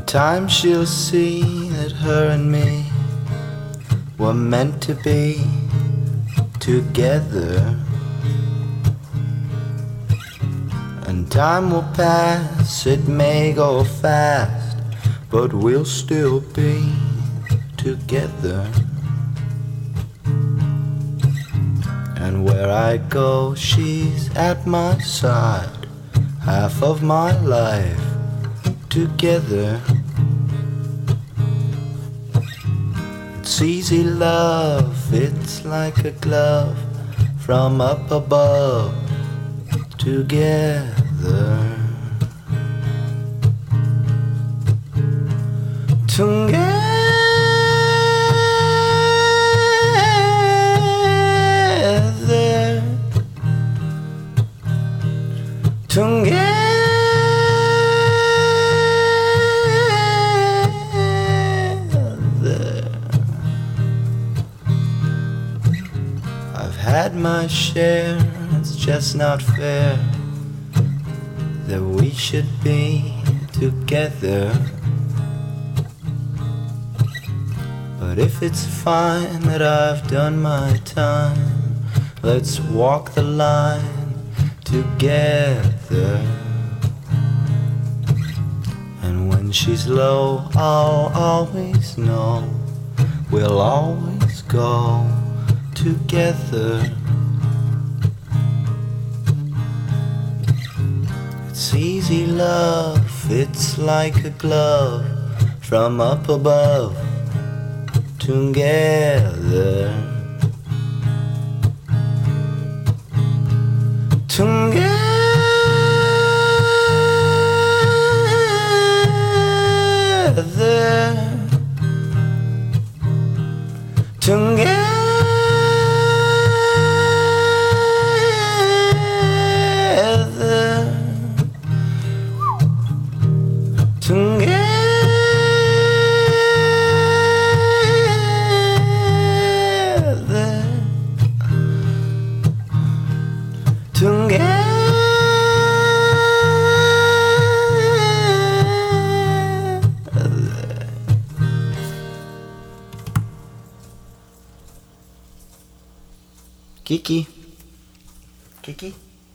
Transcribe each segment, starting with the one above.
time she'll see that her and me were meant to be together. And time will pass, it may go fast, but we'll still be together. And where I go, she's at my side, half of my life together. It's easy love, it's like a glove from up above. Together. Together. I've had my share, it's just not fair that we should be together. But if it's fine that I've done my time, let's walk the line together. And when she's low, I'll always know we'll always go together. It's easy love, it's like a glove from up above. Together. Together. Together. Kiki. Kiki.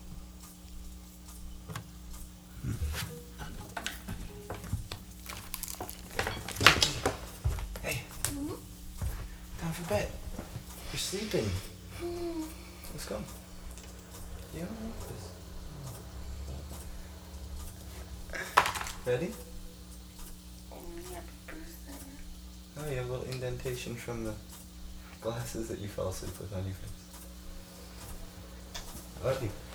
Hey. Time for bed. You're sleeping. Let's go. You don't want this. Ready? Oh, you have a little indentation from the glasses that you fell asleep with on your face. I love you.